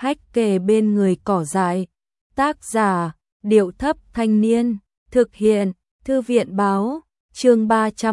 hách kề bên người cỏ dại. Tác giả, Điệu Thấp Thanh Niên. Thực hiện, Thư viện Báo. Chương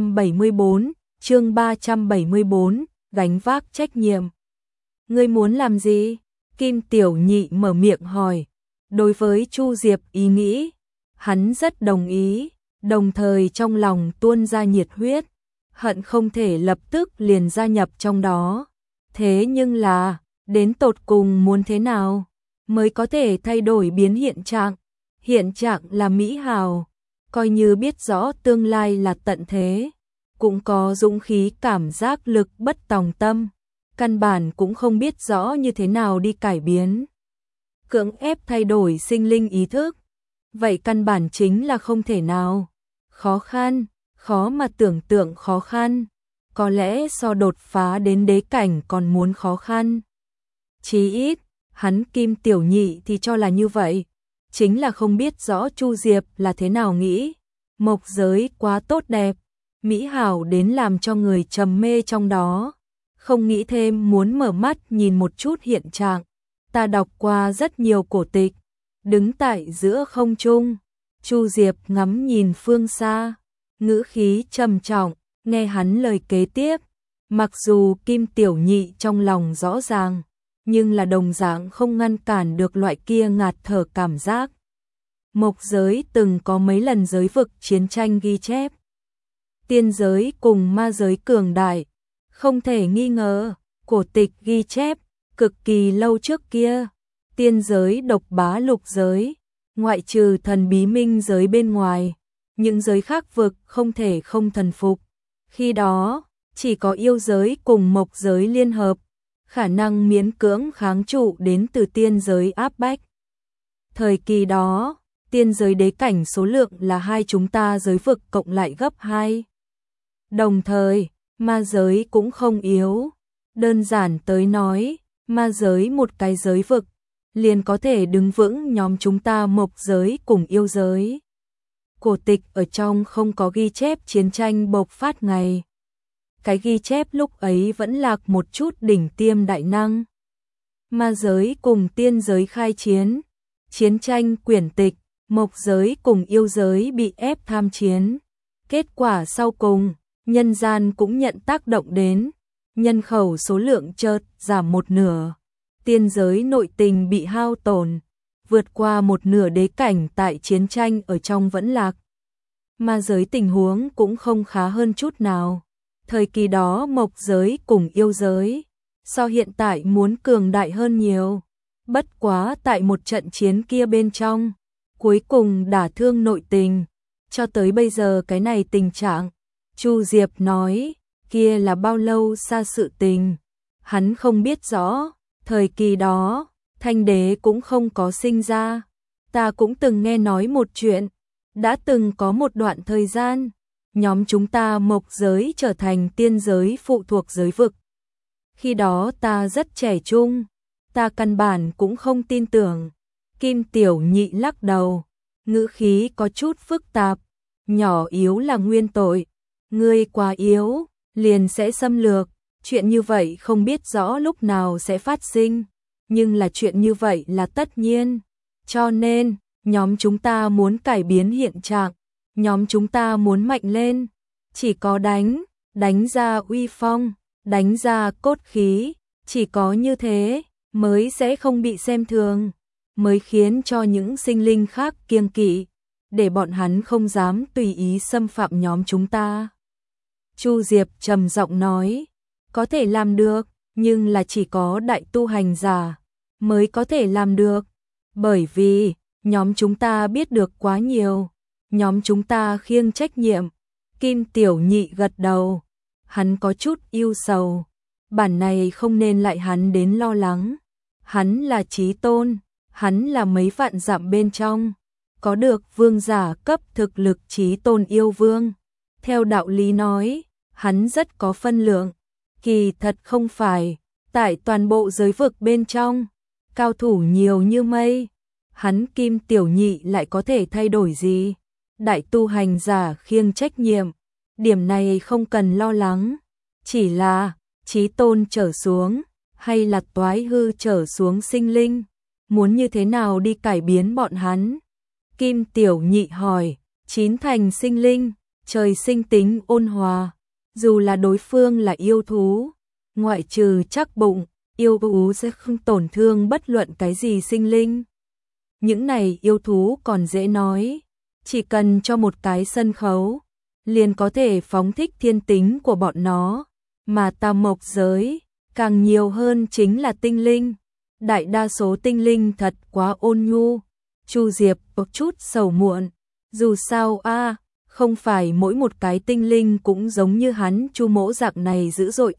374, gánh vác trách nhiệm. Ngươi muốn làm gì? Kim Tiểu Nhị mở miệng hỏi. Đối với Chu Diệp ý nghĩ, hắn rất đồng ý, đồng thời trong lòng tuôn ra nhiệt huyết, hận không thể lập tức liền gia nhập trong đó. Thế nhưng là, đến tột cùng muốn thế nào mới có thể thay đổi biến hiện trạng? Hiện trạng là mỹ hào, coi như biết rõ tương lai là tận thế, cũng có dũng khí cảm giác lực bất tòng tâm, căn bản cũng không biết rõ như thế nào đi cải biến. Cưỡng ép thay đổi sinh linh ý thức, vậy căn bản chính là không thể nào. Khó khăn, khó mà tưởng tượng khó khăn, có lẽ so đột phá đến đế cảnh còn muốn khó khăn. Chí ít, hắn Kim Tiểu Nhị thì cho là như vậy, chính là không biết rõ Chu Diệp là thế nào nghĩ. Mộc giới quá tốt đẹp, mỹ hảo đến làm cho người trầm mê trong đó, không nghĩ thêm muốn mở mắt nhìn một chút hiện trạng. Ta đọc qua rất nhiều cổ tịch, đứng tại giữa không trung, Chu Diệp ngắm nhìn phương xa, ngữ khí trầm trọng, nghe hắn lời kế tiếp, mặc dù Kim Tiểu Nhị trong lòng rõ ràng, nhưng là đồng dạng không ngăn cản được loại kia ngạt thở cảm giác. Mộc giới từng có mấy lần giới vực chiến tranh ghi chép. Tiên giới cùng ma giới cường đại, không thể nghi ngờ, cổ tịch ghi chép, cực kỳ lâu trước kia, tiên giới độc bá lục giới, ngoại trừ thần bí minh giới bên ngoài, những giới khác vực không thể không thần phục. Khi đó, chỉ có yêu giới cùng mộc giới liên hợp, khả năng miễn cưỡng kháng trụ đến từ tiên giới áp bách. Thời kỳ đó, tiên giới đế cảnh số lượng là hai chúng ta giới vực cộng lại gấp 2. Đồng thời, ma giới cũng không yếu. Đơn giản tới nói, ma giới một cái giới vực, liền có thể đứng vững nhóm chúng ta mộc giới cùng yêu giới. Cổ tịch ở trong không có ghi chép chiến tranh bộc phát ngày. Cái ghi chép lúc ấy vẫn lạc một chút đỉnh tiêm đại năng. Ma giới cùng tiên giới khai chiến, chiến tranh quyển tịch, mộc giới cùng yêu giới bị ép tham chiến. Kết quả sau cùng, nhân gian cũng nhận tác động đến, nhân khẩu số lượng chợt giảm một nửa, tiên giới nội tình bị hao tổn, vượt qua một nửa đế cảnh tại chiến tranh ở trong vẫn lạc. Ma giới tình huống cũng không khá hơn chút nào. Thời kỳ đó mộc giới cùng yêu giới, so hiện tại muốn cường đại hơn nhiều. Bất quá tại một trận chiến kia bên trong, cuối cùng đả thương nội tình, cho tới bây giờ cái này tình trạng. Chu Diệp nói, kia là bao lâu xa sự tình, hắn không biết rõ, thời kỳ đó, Thanh Đế cũng không có sinh ra. Ta cũng từng nghe nói một chuyện, đã từng có một đoạn thời gian, nhóm chúng ta mộc giới trở thành tiên giới phụ thuộc giới vực. Khi đó ta rất trẻ trung, ta căn bản cũng không tin tưởng. Kim Tiểu Nhị lắc đầu, ngữ khí có chút phức tạp, nhỏ yếu là nguyên tội, ngươi quá yếu, liền sẽ xâm lược, chuyện như vậy không biết rõ lúc nào sẽ phát sinh, nhưng là chuyện như vậy là tất nhiên, cho nên, nhóm chúng ta muốn cải biến hiện trạng, nhóm chúng ta muốn mạnh lên, chỉ có đánh ra uy phong, đánh ra cốt khí, chỉ có như thế mới sẽ không bị xem thường, mới khiến cho những sinh linh khác kiêng kỵ, để bọn hắn không dám tùy ý xâm phạm nhóm chúng ta. Chu Diệp trầm giọng nói, có thể làm được, nhưng là chỉ có đại tu hành giả mới có thể làm được, bởi vì nhóm chúng ta biết được quá nhiều, nhóm chúng ta khiêng trách nhiệm. Kim Tiểu Nhị gật đầu, hắn có chút ưu sầu, bản này không nên lại hắn đến lo lắng, hắn là chí tôn, hắn là mấy vạn dặm bên trong, có được vương giả cấp thực lực chí tôn yêu vương, theo đạo lý nói, hắn rất có phân lượng, kỳ thật không phải, tại toàn bộ giới vực bên trong, cao thủ nhiều như mây, hắn Kim Tiểu Nhị lại có thể thay đổi gì? Đại tu hành giả khiêng trách nhiệm, điểm này không cần lo lắng, chỉ là chí tôn trở xuống, hay là toái hư trở xuống sinh linh, muốn như thế nào đi cải biến bọn hắn? Kim Tiểu Nhị hỏi, 9 thành sinh linh, trời sinh tính ôn hòa, dù là đối phương là yêu thú, ngoại trừ chắc bụng, yêu thú sẽ không tổn thương bất luận cái gì sinh linh. Những này yêu thú còn dễ nói, chỉ cần cho một cái sân khấu, liền có thể phóng thích thiên tính của bọn nó, mà tam mộc giới, càng nhiều hơn chính là tinh linh. Đại đa số tinh linh thật quá ôn nhu. Chu Diệp có chút sầu muộn, dù sao không phải mỗi một cái tinh linh cũng giống như hắn Chu Mỗ dạng này dữ dội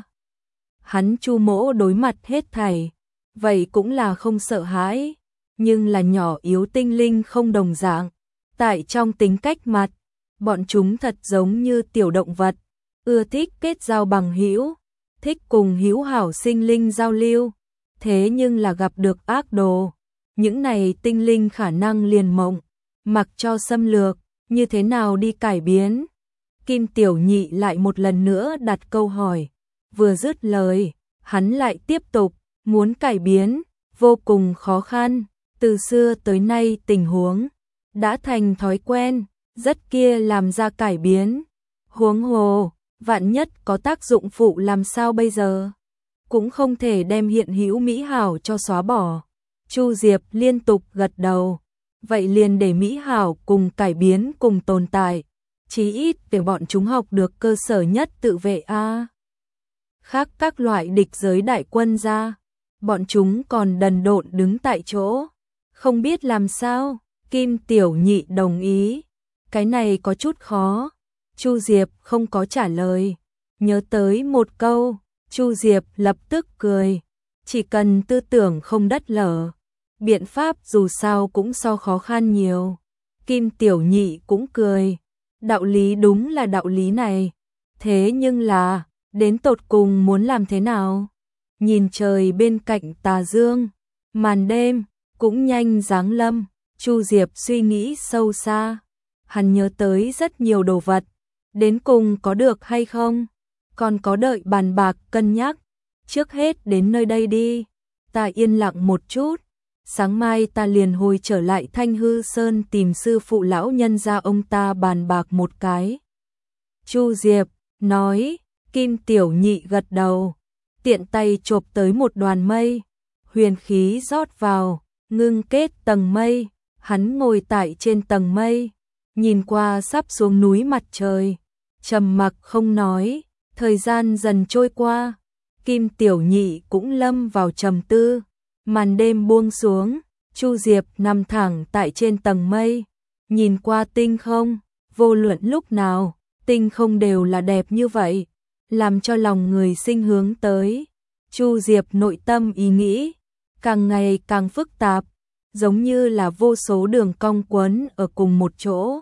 Hắn Chu Mỗ đối mặt hết thảy, vậy cũng là không sợ hãi, nhưng là nhỏ yếu tinh linh không đồng dạng, tại trong tính cách mặt, bọn chúng thật giống như tiểu động vật, ưa thích kết giao bằng hữu, thích cùng hữu hảo sinh linh giao lưu, thế nhưng là gặp được ác đồ, những này tinh linh khả năng liền mộng, mặc cho xâm lược, như thế nào đi cải biến? Kim Tiểu Nhị lại một lần nữa đặt câu hỏi, vừa dứt lời, hắn lại tiếp tục, muốn cải biến, vô cùng khó khăn, từ xưa tới nay tình huống, đã thành thói quen, rất kia làm ra cải biến, huống hồ, vạn nhất có tác dụng phụ làm sao bây giờ? Cũng không thể đem hiện hữu mỹ hảo cho xóa bỏ. Chu Diệp liên tục gật đầu, vậy liền để mỹ hảo cùng cải biến cùng tồn tại, chí ít để bọn chúng học được cơ sở nhất tự vệ Khác các loại địch giới đại quân ra, bọn chúng còn đần độn đứng tại chỗ, không biết làm sao. Kim Tiểu Nhị đồng ý, cái này có chút khó. Chu Diệp không có trả lời, nhớ tới một câu, Chu Diệp lập tức cười, chỉ cần tư tưởng không đất lở, biện pháp dù sao cũng so khó khăn nhiều. Kim Tiểu Nhị cũng cười, đạo lý đúng là đạo lý này, thế nhưng là, đến tột cùng muốn làm thế nào? Nhìn trời bên cạnh tà dương, màn đêm, cũng nhanh giáng lâm, Chu Diệp suy nghĩ sâu xa, hắn nhớ tới rất nhiều đồ vật, đến cùng có được hay không? Còn có đợi bàn bạc cân nhắc, trước hết đến nơi đây đi, ta yên lặng một chút, sáng mai ta liền hồi trở lại Thanh Hư Sơn tìm sư phụ lão nhân gia ông ta bàn bạc một cái. Chu Diệp nói, Kim Tiểu Nhị gật đầu, tiện tay chộp tới một đoàn mây, huyền khí rót vào, ngưng kết tầng mây, hắn ngồi tại trên tầng mây, nhìn qua sắp xuống núi mặt trời, trầm mặc không nói. Thời gian dần trôi qua, Kim Tiểu Nhị cũng lâm vào trầm tư, màn đêm buông xuống, Chu Diệp nằm thẳng tại trên tầng mây, nhìn qua tinh không, vô luận lúc nào, tinh không đều là đẹp như vậy, làm cho lòng người sinh hướng tới. Chu Diệp nội tâm ý nghĩ, càng ngày càng phức tạp, giống như là vô số đường cong quấn ở cùng một chỗ.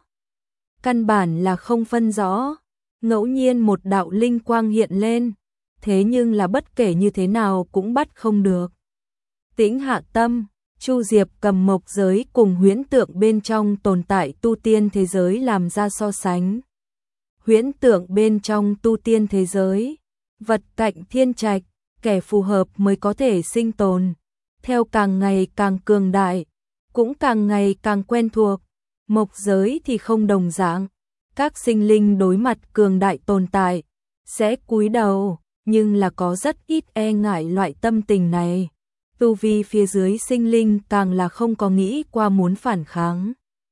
Căn bản là không phân rõ. Ngẫu nhiên một đạo linh quang hiện lên, thế nhưng là bất kể như thế nào cũng bắt không được. Tĩnh hạ tâm, Chu Diệp cầm mộc giới cùng huyễn tượng bên trong tồn tại tu tiên thế giới làm ra so sánh. Huyễn tượng bên trong tu tiên thế giới, vật cạnh thiên trạch, kẻ phù hợp mới có thể sinh tồn. Theo càng ngày càng cường đại, cũng càng ngày càng quen thuộc. Mộc giới thì không đồng dạng. Các sinh linh đối mặt cường đại tồn tại, sẽ cúi đầu, nhưng là có rất ít e ngại loại tâm tình này. Tu vi phía dưới sinh linh càng là không có nghĩ qua muốn phản kháng.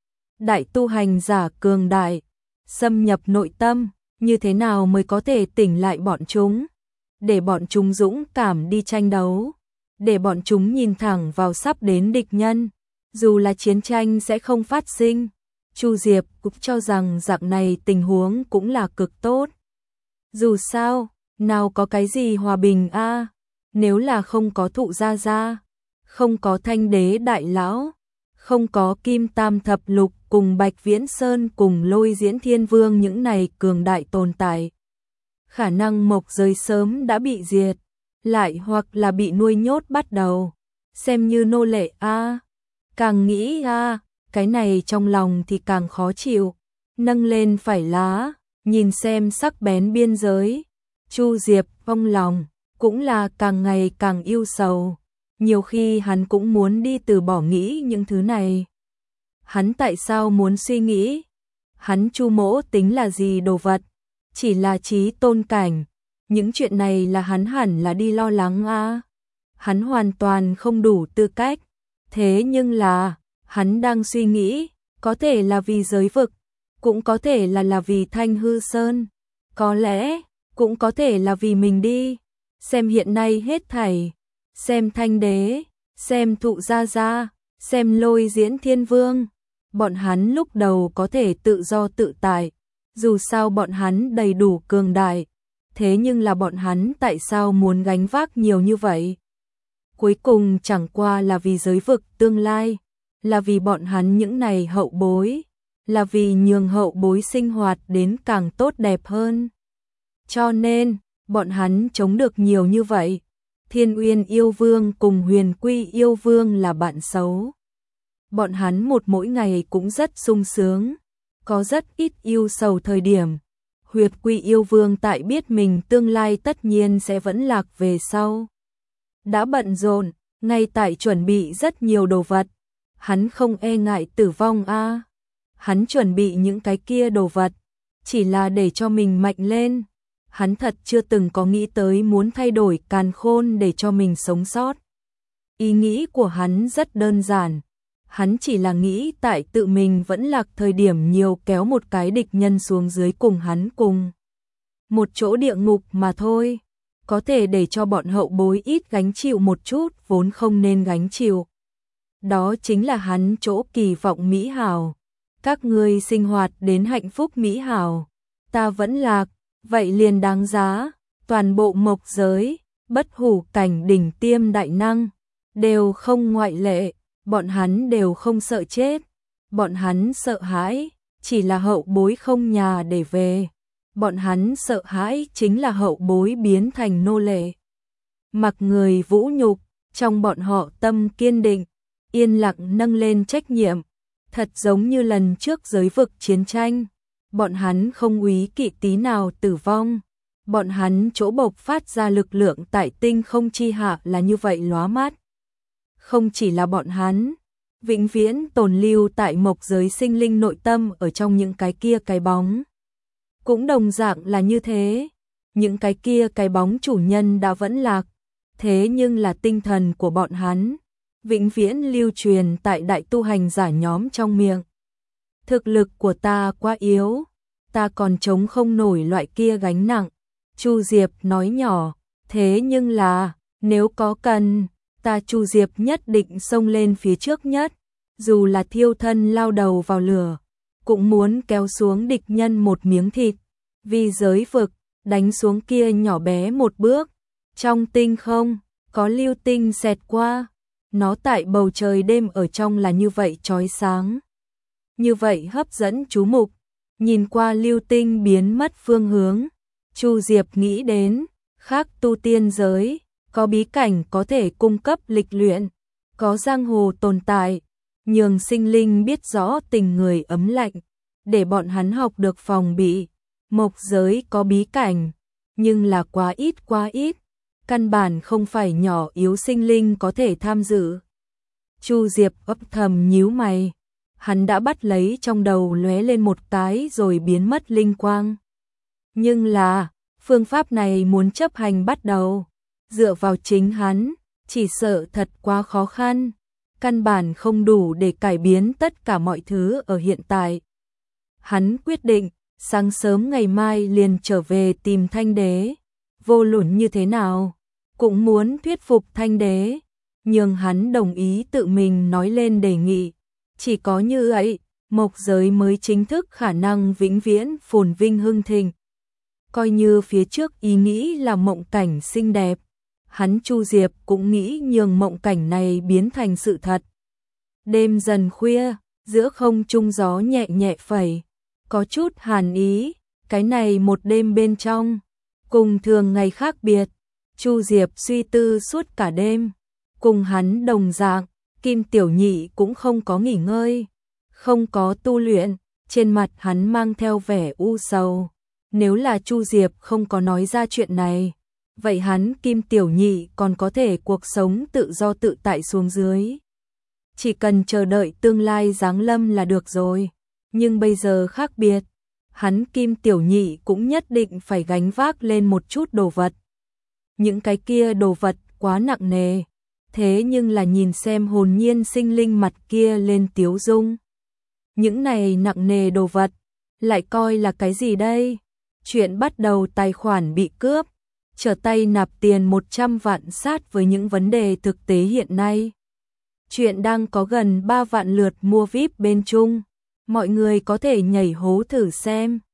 Đại tu hành giả cường đại, xâm nhập nội tâm, như thế nào mới có thể tỉnh lại bọn chúng, để bọn chúng dũng cảm đi tranh đấu, để bọn chúng nhìn thẳng vào sắp đến địch nhân, dù là chiến tranh sẽ không phát sinh. Chu Diệp cũng cho rằng dạng này tình huống cũng là cực tốt. Dù sao, nào có cái gì hòa bình nếu là không có Thụ Gia Gia, không có Thanh Đế Đại Lão, không có Kim Tam Thập Lục cùng Bạch Viễn Sơn cùng Lôi Diễn Thiên Vương những này cường đại tồn tại. Khả năng mộc giới sớm đã bị diệt, lại hoặc là bị nuôi nhốt bắt đầu, xem như nô lệ Càng nghĩ cái này trong lòng thì càng khó chịu, nâng lên phải lá, nhìn xem sắc bén biên giới. Chu Diệp trong lòng cũng là càng ngày càng yêu sầu. Nhiều khi hắn cũng muốn đi từ bỏ nghĩ những thứ này. Hắn tại sao muốn suy nghĩ? Hắn Chu Mỗ tính là gì đồ vật? Chỉ là trí tôn cảnh. Những chuyện này là hắn hẳn là đi lo lắng à? Hắn hoàn toàn không đủ tư cách. Thế nhưng là, hắn đang suy nghĩ, có thể là vì giới vực, cũng có thể là vì Thanh Hư Sơn, có lẽ cũng có thể là vì mình đi. Xem hiện nay hết thảy, xem Thanh Đế, xem Thụ Gia Gia, xem Lôi Diễn Thiên Vương, bọn hắn lúc đầu có thể tự do tự tại, dù sao bọn hắn đầy đủ cường đại, thế nhưng là bọn hắn tại sao muốn gánh vác nhiều như vậy? Cuối cùng chẳng qua là vì giới vực tương lai, là vì bọn hắn những này hậu bối, là vì nhường hậu bối sinh hoạt đến càng tốt đẹp hơn. Cho nên, bọn hắn chống được nhiều như vậy. Thiên Uyên Yêu Vương cùng Huyền Quy Yêu Vương là bạn xấu. Bọn hắn mỗi ngày cũng rất sung sướng, có rất ít yêu sầu thời điểm. Huyệt Quy Yêu Vương tại biết mình tương lai tất nhiên sẽ vẫn lạc về sau. Đã bận rộn, ngay tại chuẩn bị rất nhiều đồ vật. Hắn không e ngại tử vong a. Hắn chuẩn bị những cái kia đồ vật, chỉ là để cho mình mạnh lên. Hắn thật chưa từng có nghĩ tới muốn thay đổi càn khôn để cho mình sống sót. Ý nghĩ của hắn rất đơn giản. Hắn chỉ là nghĩ tại tự mình vẫn lạc thời điểm nhiều kéo một cái địch nhân xuống dưới cùng hắn cùng một chỗ địa ngục mà thôi. Có thể để cho bọn hậu bối ít gánh chịu một chút vốn không nên gánh chịu. Đó chính là hắn chỗ kỳ vọng mỹ hảo. Các ngươi sinh hoạt đến hạnh phúc mỹ hảo, ta vẫn lạc, vậy liền đáng giá. Toàn bộ mộc giới, bất hủ cảnh đỉnh tiêm đại năng, đều không ngoại lệ, bọn hắn đều không sợ chết. Bọn hắn sợ hãi, chỉ là hậu bối không nhà để về. Bọn hắn sợ hãi chính là hậu bối biến thành nô lệ. Mặc người vũ nhục, trong bọn họ tâm kiên định, yên lặng nâng lên trách nhiệm. Thật giống như lần trước giới vực chiến tranh, bọn hắn không úy kỵ tí nào tử vong. Bọn hắn chỗ bộc phát ra lực lượng tại tinh không chi hạ là như vậy lóa mắt. Không chỉ là bọn hắn, vĩnh viễn tồn lưu tại mộc giới sinh linh nội tâm ở trong những cái kia cái bóng. Cũng đồng dạng là như thế, những cái kia cái bóng chủ nhân đã vẫn lạc, thế nhưng là tinh thần của bọn hắn vĩnh viễn lưu truyền tại đại tu hành giả nhóm trong miệng. Thực lực của ta quá yếu, ta còn chống không nổi loại kia gánh nặng. Chu Diệp nói nhỏ, thế nhưng là, nếu có cần, ta Chu Diệp nhất định xông lên phía trước nhất, dù là thiêu thân lao đầu vào lửa, cũng muốn kéo xuống địch nhân một miếng thịt, vì giới vực, đánh xuống kia nhỏ bé một bước. Trong tinh không, có lưu tinh xẹt qua, nó tại bầu trời đêm ở trong là như vậy chói sáng. Như vậy hấp dẫn chú mục, nhìn qua lưu tinh biến mất phương hướng, Chu Diệp nghĩ đến, khác tu tiên giới, có bí cảnh có thể cung cấp lịch luyện, có giang hồ tồn tại, nhường sinh linh biết rõ tình người ấm lạnh, để bọn hắn học được phòng bị. Mộc giới có bí cảnh, nhưng là quá ít, căn bản không phải nhỏ yếu sinh linh có thể tham dự. Chu Diệp ấp thầm nhíu mày, hắn đã bắt lấy trong đầu lóe lên một cái rồi biến mất linh quang. Nhưng là, phương pháp này muốn chấp hành bắt đầu, dựa vào chính hắn, chỉ sợ thật quá khó khăn, căn bản không đủ để cải biến tất cả mọi thứ ở hiện tại. Hắn quyết định, sáng sớm ngày mai liền trở về tìm Thanh Đế, vô luận như thế nào, cũng muốn thuyết phục Thanh Đế, nhường hắn đồng ý tự mình nói lên đề nghị. Chỉ có như vậy, mộc giới mới chính thức khả năng vĩnh viễn phồn vinh hưng thịnh. Coi như phía trước ý nghĩ là mộng cảnh xinh đẹp, hắn Chu Diệp cũng nghĩ nhường mộng cảnh này biến thành sự thật. Đêm dần khuya, giữa không trung gió nhẹ nhẹ phẩy, có chút hàn ý, cái này một đêm bên trong, cùng thường ngày khác biệt. Chu Diệp suy tư suốt cả đêm, cùng hắn đồng dạng, Kim Tiểu Nhị cũng không có nghỉ ngơi, không có tu luyện, trên mặt hắn mang theo vẻ u sầu. Nếu là Chu Diệp không có nói ra chuyện này, vậy hắn Kim Tiểu Nhị còn có thể cuộc sống tự do tự tại xuống dưới. Chỉ cần chờ đợi tương lai giáng lâm là được rồi. Nhưng bây giờ khác biệt, hắn Kim Tiểu Nhị cũng nhất định phải gánh vác lên một chút đồ vật. Những cái kia đồ vật quá nặng nề, thế nhưng là nhìn xem hồn nhiên sinh linh mặt kia lên tiếu dung. Những này nặng nề đồ vật, lại coi là cái gì đây? Chuyện bắt đầu tài khoản bị cướp, trở tay nạp tiền 100 vạn sát với những vấn đề thực tế hiện nay. Chuyện đang có gần 3 vạn lượt mua VIP bên Trung, mọi người có thể nhảy hố thử xem.